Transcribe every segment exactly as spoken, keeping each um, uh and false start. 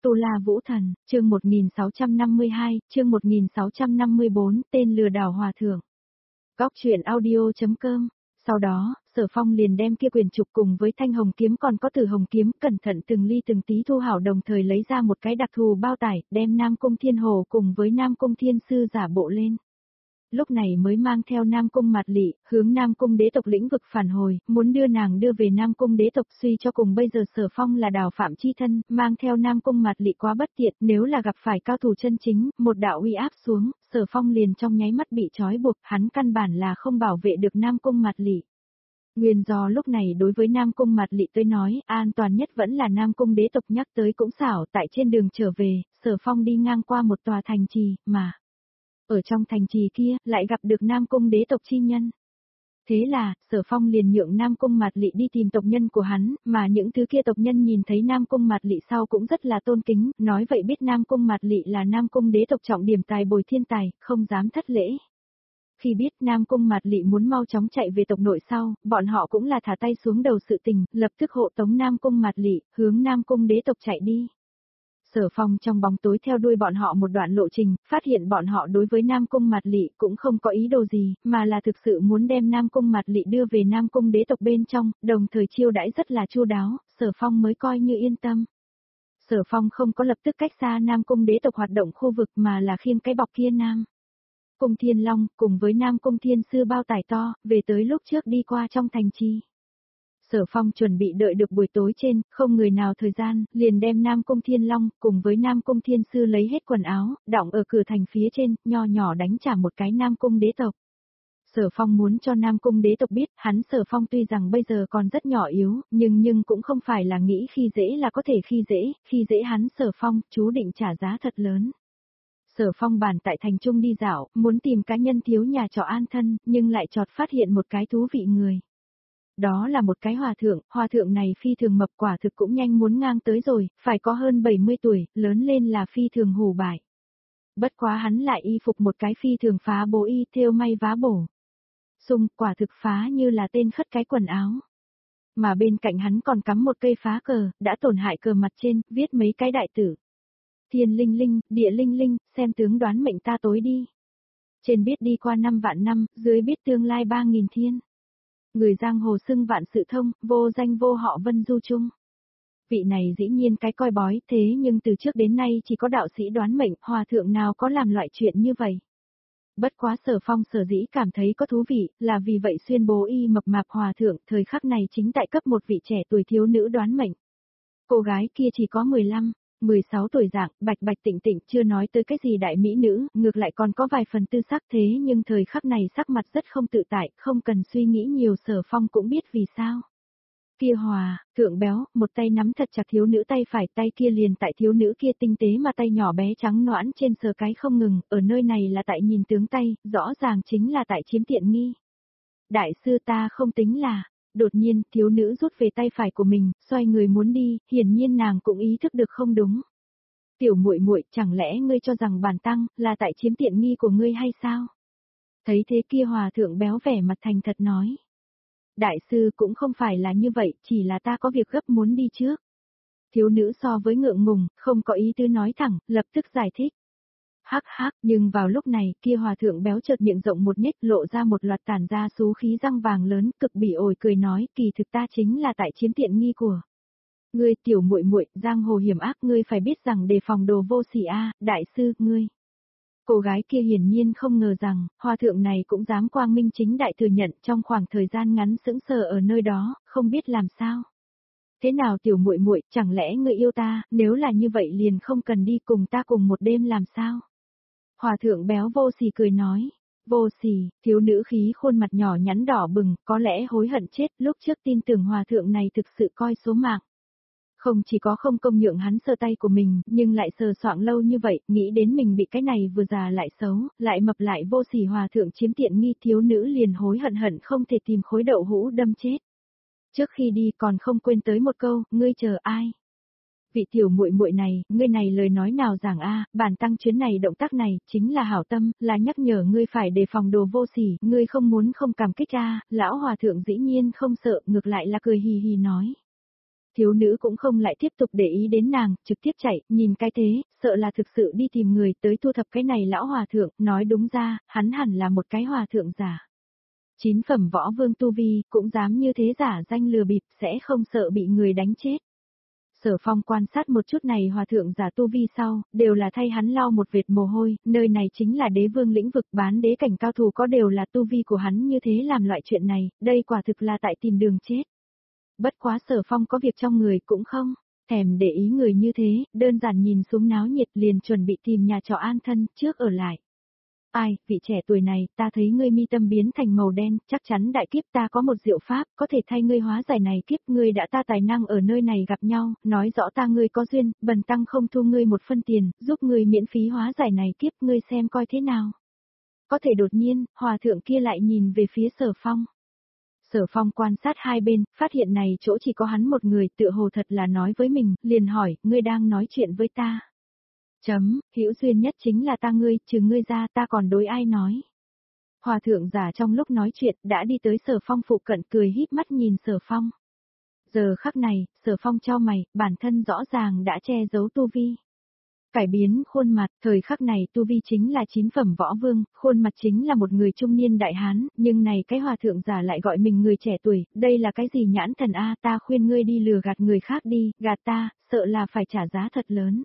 Tu La Vũ Thần, chương một nghìn sáu trăm năm mươi hai, chương một nghìn sáu trăm năm mươi bốn, tên lừa đảo hòa thượng. Góc truyện audio.com. Sau đó, Sở Phong liền đem kia quyền trục cùng với thanh hồng kiếm còn có tử hồng kiếm cẩn thận từng ly từng tí thu hảo, đồng thời lấy ra một cái đặc thù bao tải, đem Nam Cung Thiên Hồ cùng với Nam Cung Thiên Sư giả bộ lên. Lúc này mới mang theo Nam Cung Mạt Lị, hướng Nam Cung đế tộc lĩnh vực phản hồi, muốn đưa nàng đưa về Nam Cung đế tộc. Suy cho cùng bây giờ Sở Phong là đào phạm chi thân, mang theo Nam Cung Mạt Lị quá bất tiện, nếu là gặp phải cao thủ chân chính, một đạo uy áp xuống, Sở Phong liền trong nháy mắt bị trói buộc, hắn căn bản là không bảo vệ được Nam Cung Mạt Lị. Nguyên do lúc này đối với Nam Cung Mạt Lị tới nói, an toàn nhất vẫn là Nam Cung đế tộc. Nhắc tới cũng xảo, tại trên đường trở về, Sở Phong đi ngang qua một tòa thành trì, mà ở trong thành trì kia, lại gặp được Nam Cung đế tộc chi nhân. Thế là, Sở Phong liền nhượng Nam Cung Mạt Lị đi tìm tộc nhân của hắn, mà những thứ kia tộc nhân nhìn thấy Nam Cung Mạt Lị sau cũng rất là tôn kính, nói vậy biết Nam Cung Mạt Lị là Nam Cung đế tộc trọng điểm tài bồi thiên tài, không dám thất lễ. Khi biết Nam Cung Mạt Lị muốn mau chóng chạy về tộc nội sau, bọn họ cũng là thả tay xuống đầu sự tình, lập tức hộ tống Nam Cung Mạt Lị, hướng Nam Cung đế tộc chạy đi. Sở Phong trong bóng tối theo đuôi bọn họ một đoạn lộ trình, phát hiện bọn họ đối với Nam Cung Mạt Lị cũng không có ý đồ gì, mà là thực sự muốn đem Nam Cung Mạt Lị đưa về Nam Cung đế tộc bên trong, đồng thời chiêu đãi rất là chu đáo, Sở Phong mới coi như yên tâm. Sở Phong không có lập tức cách xa Nam Cung đế tộc hoạt động khu vực mà là khiêng cái bọc kia Nam Cung Thiên Long cùng với Nam Cung Thiên Sư bao tải to, về tới lúc trước đi qua trong thành trì. Sở Phong chuẩn bị đợi được buổi tối trên, không người nào thời gian, liền đem Nam Cung Thiên Long cùng với Nam Cung Thiên Sư lấy hết quần áo, đọng ở cửa thành phía trên, nho nhỏ đánh trả một cái Nam Cung đế tộc. Sở Phong muốn cho Nam Cung đế tộc biết, hắn Sở Phong tuy rằng bây giờ còn rất nhỏ yếu, nhưng nhưng cũng không phải là nghĩ khi dễ là có thể khi dễ, khi dễ hắn Sở Phong, chú định trả giá thật lớn. Sở Phong bản tại thành trung đi dạo, muốn tìm cá nhân thiếu nhà trọ an thân, nhưng lại chợt phát hiện một cái thú vị người. Đó là một cái hòa thượng, hòa thượng này phi thường mập, quả thực cũng nhanh muốn ngang tới rồi, phải có hơn bảy mươi tuổi, lớn lên là phi thường hủ bại. Bất quá hắn lại y phục một cái phi thường phá bố y thêu may vá bổ. Xung, quả thực phá như là tên khất cái quần áo. Mà bên cạnh hắn còn cắm một cây phá cờ, đã tổn hại cờ mặt trên, viết mấy cái đại tử. Thiên linh linh, địa linh linh, xem tướng đoán mệnh ta tối đi. Trên biết đi qua năm vạn năm, dưới biết tương lai ba nghìn thiên. Người giang hồ xưng vạn sự thông, vô danh vô họ vân du chung. Vị này dĩ nhiên cái coi bói, thế nhưng từ trước đến nay chỉ có đạo sĩ đoán mệnh, hòa thượng nào có làm loại chuyện như vậy. Bất quá Sở Phong sở dĩ cảm thấy có thú vị, là vì vậy xuyên bố y mập mạp hòa thượng, thời khắc này chính tại cấp một vị trẻ tuổi thiếu nữ đoán mệnh. Cô gái kia chỉ có mười lăm, mười sáu tuổi dạng, bạch bạch tịnh tịnh, chưa nói tới cái gì đại mỹ nữ, ngược lại còn có vài phần tư sắc, thế nhưng thời khắc này sắc mặt rất không tự tại, không cần suy nghĩ nhiều. Sở Phong cũng biết vì sao. Kia hòa, thượng béo, một tay nắm thật chặt thiếu nữ tay phải, tay kia liền tại thiếu nữ kia tinh tế mà tay nhỏ bé trắng nõn trên sờ cái không ngừng, ở nơi này là tại nhìn tướng tay, rõ ràng chính là tại chiếm tiện nghi. Đại sư ta không tính là. Đột nhiên, thiếu nữ rút về tay phải của mình, xoay người muốn đi, hiển nhiên nàng cũng ý thức được không đúng. Tiểu muội muội, chẳng lẽ ngươi cho rằng bản tăng là tại chiếm tiện nghi của ngươi hay sao? Thấy thế kia hòa thượng béo vẻ mặt thành thật nói. Đại sư cũng không phải là như vậy, chỉ là ta có việc gấp muốn đi trước. Thiếu nữ so với ngượng ngùng, không có ý tứ nói thẳng, lập tức giải thích. Hắc hắc, nhưng vào lúc này, kia hòa thượng béo chợt miệng rộng một nhếch, lộ ra một loạt tản ra xú khí răng vàng lớn, cực bỉ ổi cười nói, kỳ thực ta chính là tại chiếm tiện nghi của ngươi. Tiểu muội muội, giang hồ hiểm ác, ngươi phải biết rằng đề phòng đồ vô sỉ a, đại sư, ngươi. Cô gái kia hiển nhiên không ngờ rằng, hòa thượng này cũng dám quang minh chính đại thừa nhận, trong khoảng thời gian ngắn sững sờ ở nơi đó, không biết làm sao. Thế nào tiểu muội muội, chẳng lẽ ngươi yêu ta, nếu là như vậy liền không cần đi cùng ta cùng một đêm làm sao? Hòa thượng béo vô sỉ cười nói. Vô sỉ, thiếu nữ khí khuôn mặt nhỏ nhắn đỏ bừng, có lẽ hối hận chết, lúc trước tin tưởng hòa thượng này thực sự coi số mạng. Không chỉ có không công nhượng hắn sờ tay của mình, nhưng lại sờ soạng lâu như vậy, nghĩ đến mình bị cái này vừa già lại xấu, lại mập lại vô sỉ hòa thượng chiếm tiện nghi, thiếu nữ liền hối hận hận không thể tìm khối đậu hũ đâm chết. Trước khi đi còn không quên tới một câu, ngươi chờ ai? Vị tiểu muội muội này, ngươi này lời nói nào giảng a, bản tăng chuyến này động tác này chính là hảo tâm, là nhắc nhở ngươi phải đề phòng đồ vô sỉ, ngươi không muốn không cảm kích a. Lão hòa thượng dĩ nhiên không sợ, ngược lại là cười hì hì nói. Thiếu nữ cũng không lại tiếp tục để ý đến nàng, trực tiếp chạy, nhìn cái thế, sợ là thực sự đi tìm người tới thu thập cái này lão hòa thượng, nói đúng ra, hắn hẳn là một cái hòa thượng giả. Chín phẩm võ vương tu vi, cũng dám như thế giả danh lừa bịp, sẽ không sợ bị người đánh chết. Sở Phong quan sát một chút này hòa thượng giả tu vi sau, đều là thay hắn lau một vệt mồ hôi, nơi này chính là đế vương lĩnh vực bán đế cảnh cao thủ có đều là tu vi của hắn như thế làm loại chuyện này, đây quả thực là tại tìm đường chết. Bất quá Sở Phong có việc trong người cũng không, thèm để ý người như thế, đơn giản nhìn xuống náo nhiệt liền chuẩn bị tìm nhà trọ an thân, trước ở lại. Ai, vị trẻ tuổi này, ta thấy ngươi mi tâm biến thành màu đen, chắc chắn đại kiếp ta có một diệu pháp, có thể thay ngươi hóa giải này kiếp, ngươi đã ta tài năng ở nơi này gặp nhau, nói rõ ta ngươi có duyên, bần tăng không thu ngươi một phân tiền, giúp ngươi miễn phí hóa giải này kiếp, ngươi xem coi thế nào. Có thể đột nhiên, hòa thượng kia lại nhìn về phía Sở Phong. Sở Phong quan sát hai bên, phát hiện này chỗ chỉ có hắn một người, tựa hồ thật là nói với mình, liền hỏi, ngươi đang nói chuyện với ta. Chấm, hữu duyên nhất chính là ta ngươi, trừ ngươi ra ta còn đối ai nói. Hòa thượng giả trong lúc nói chuyện đã đi tới Sở Phong phụ cận cười híp mắt nhìn Sở Phong. Giờ khắc này, Sở Phong chau mày, bản thân rõ ràng đã che giấu tu vi. Cải biến khuôn mặt, thời khắc này tu vi chính là chín phẩm võ vương, khuôn mặt chính là một người trung niên đại hán, nhưng này cái hòa thượng giả lại gọi mình người trẻ tuổi, đây là cái gì nhãn thần a, ta khuyên ngươi đi lừa gạt người khác đi, gạt ta, sợ là phải trả giá thật lớn.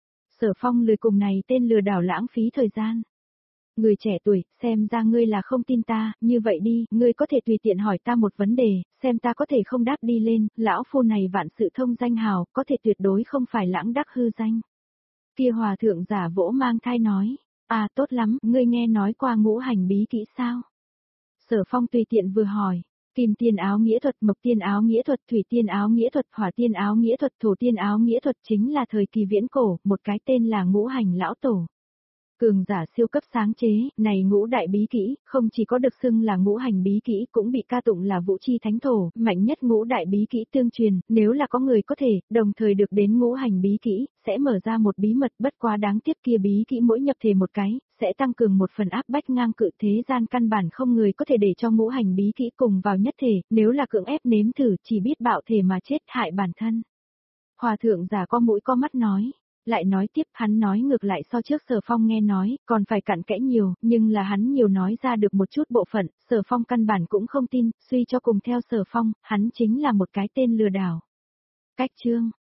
Sở Phong lười cùng này tên lừa đảo lãng phí thời gian. Người trẻ tuổi, xem ra ngươi là không tin ta, như vậy đi, ngươi có thể tùy tiện hỏi ta một vấn đề, xem ta có thể không đáp đi lên, lão phu này vạn sự thông danh hào, có thể tuyệt đối không phải lãng đắc hư danh. Kia hòa thượng giả vỗ mang thai nói, à tốt lắm, ngươi nghe nói qua ngũ hành bí kỹ sao? Sở Phong tùy tiện vừa hỏi. Kim tiên áo nghĩa thuật, mộc tiên áo nghĩa thuật, thủy tiên áo nghĩa thuật, hỏa tiên áo nghĩa thuật, thổ tiên áo nghĩa thuật chính là thời kỳ viễn cổ, một cái tên là ngũ hành lão tổ. Cường giả siêu cấp sáng chế, này ngũ đại bí kỹ, không chỉ có được xưng là ngũ hành bí kỹ cũng bị ca tụng là vũ chi thánh thổ, mạnh nhất ngũ đại bí kỹ tương truyền, nếu là có người có thể, đồng thời được đến ngũ hành bí kỹ, sẽ mở ra một bí mật bất quá đáng tiếc kia bí kỹ mỗi nhập thể một cái, sẽ tăng cường một phần áp bách ngang cự thế gian căn bản không người có thể để cho ngũ hành bí kỹ cùng vào nhất thể, nếu là cưỡng ép nếm thử chỉ biết bạo thể mà chết hại bản thân. Hòa thượng giả có mũi có mắt nói. Lại nói tiếp hắn nói ngược lại so trước Sở Phong nghe nói, còn phải cặn kẽ nhiều, nhưng là hắn nhiều nói ra được một chút bộ phận, Sở Phong căn bản cũng không tin, suy cho cùng theo Sở Phong, hắn chính là một cái tên lừa đảo. Cách chương